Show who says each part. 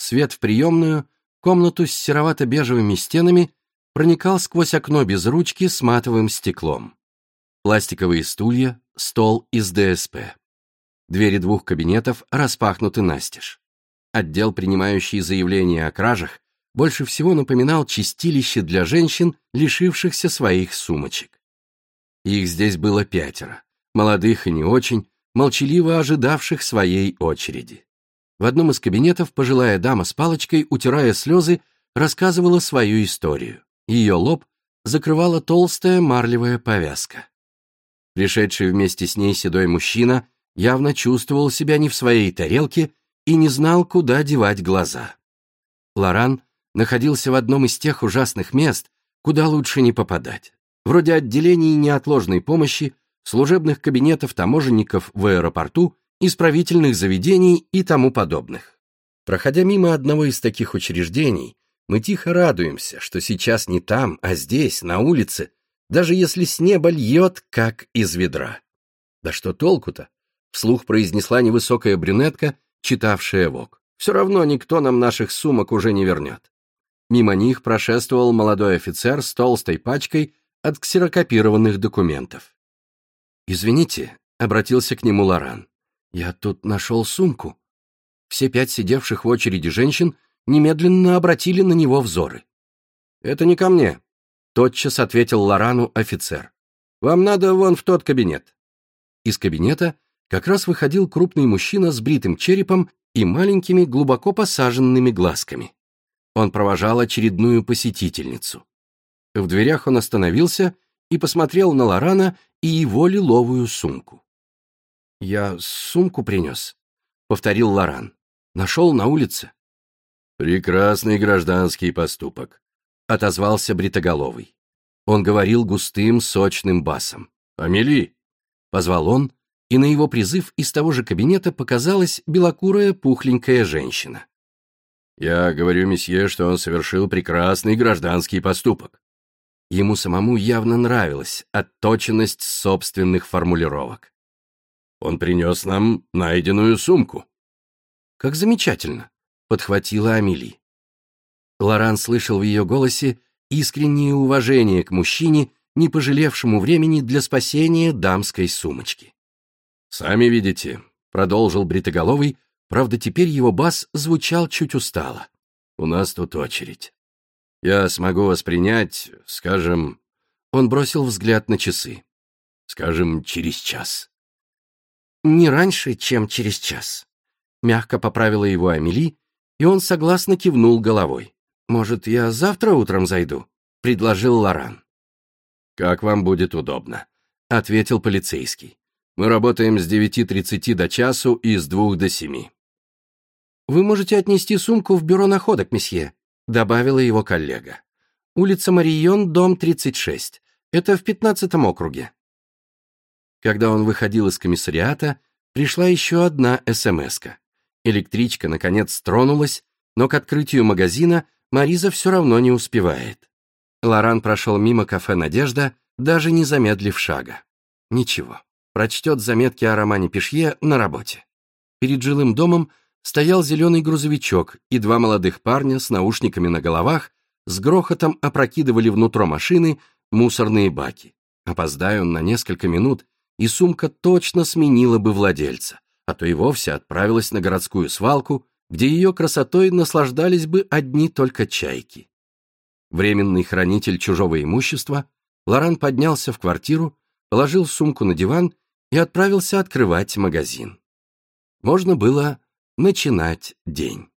Speaker 1: Свет в приемную, комнату с серовато-бежевыми стенами, проникал сквозь окно без ручки с матовым стеклом. Пластиковые стулья, стол из ДСП. Двери двух кабинетов распахнуты настежь. Отдел, принимающий заявления о кражах, больше всего напоминал чистилище для женщин, лишившихся своих сумочек. Их здесь было 5, молодых и не очень, молчаливо ожидавших своей очереди. В одном из кабинетов пожилая дама с палочкой, утирая слезы, рассказывала свою историю. Ее лоб закрывала толстая марлевая повязка. Пришедший вместе с ней седой мужчина явно чувствовал себя не в своей тарелке и не знал, куда девать глаза. Лоран находился в одном из тех ужасных мест, куда лучше не попадать. Вроде отделений неотложной помощи, служебных кабинетов таможенников в аэропорту, исправительных заведений и тому подобных. Проходя мимо одного из таких учреждений, мы тихо радуемся, что сейчас не там, а здесь, на улице, даже если с неба льет, как из ведра. Да что толку-то? Вслух произнесла невысокая брюнетка, читавшая ВОК. Все равно никто нам наших сумок уже не вернет. Мимо них прошествовал молодой офицер с толстой пачкой от ксерокопированных документов. «Извините», — обратился к нему Лоран, — «я тут нашел сумку». Все 5 сидевших в очереди женщин немедленно обратили на него взоры. «Это не ко мне», — тотчас ответил Лорану офицер. «Вам надо вон в тот кабинет». Из кабинета как раз выходил крупный мужчина с бритым черепом и маленькими глубоко посаженными глазками. Он провожал очередную посетительницу. В дверях он остановился и посмотрел на Лорана и его лиловую сумку. «Я сумку принес», — повторил Лоран. «Нашел на улице».
Speaker 2: «Прекрасный гражданский поступок», — отозвался бритоголовый.
Speaker 1: Он говорил густым, сочным басом.
Speaker 2: «Амели!»
Speaker 1: — позвал он, и на его призыв из того же кабинета показалась белокурая пухленькая женщина.
Speaker 2: «Я говорю месье, что он совершил прекрасный гражданский поступок».
Speaker 1: Ему самому явно нравилась отточенность собственных формулировок.
Speaker 2: «Он принес нам найденную сумку».
Speaker 1: «Как замечательно», — подхватила Амели. Лоран слышал в ее голосе искреннее уважение к мужчине, не пожалевшему времени для спасения дамской сумочки.
Speaker 2: «Сами видите», — продолжил бритоголовый, правда, теперь его бас звучал чуть устало. «У нас тут очередь. Я смогу вас принять, скажем...»
Speaker 1: Он бросил взгляд на часы.
Speaker 2: «Скажем, через час».
Speaker 1: «Не раньше, чем через час», — мягко поправила его Амели, и он согласно кивнул головой. «Может, я завтра утром зайду?» — предложил Лоран.
Speaker 2: «Как вам будет удобно»,
Speaker 1: — ответил полицейский.
Speaker 2: «Мы работаем с 9:30 до часу и с 2 до 7».
Speaker 1: «Вы можете отнести сумку в бюро находок, месье», — добавила его коллега. «Улица Марийон, дом 36. Это в 15-м округе». Когда он выходил из комиссариата, пришла еще одна СМС-ка. Электричка, наконец, тронулась, но к открытию магазина Мариза все равно не успевает. Лоран прошел мимо кафе «Надежда», даже не замедлив шага. Ничего, прочтет заметки о романе Пишье на работе. Перед жилым домом стоял зеленый грузовичок, и 2 молодых парня с наушниками на головах с грохотом опрокидывали внутрь машины мусорные баки. Опоздая он на несколько минут, и сумка точно сменила бы владельца, а то и вовсе отправилась на городскую свалку, где ее красотой наслаждались бы одни только чайки. Временный хранитель чужого имущества, Лоран поднялся в квартиру, положил сумку на диван и отправился открывать магазин. Можно было начинать день.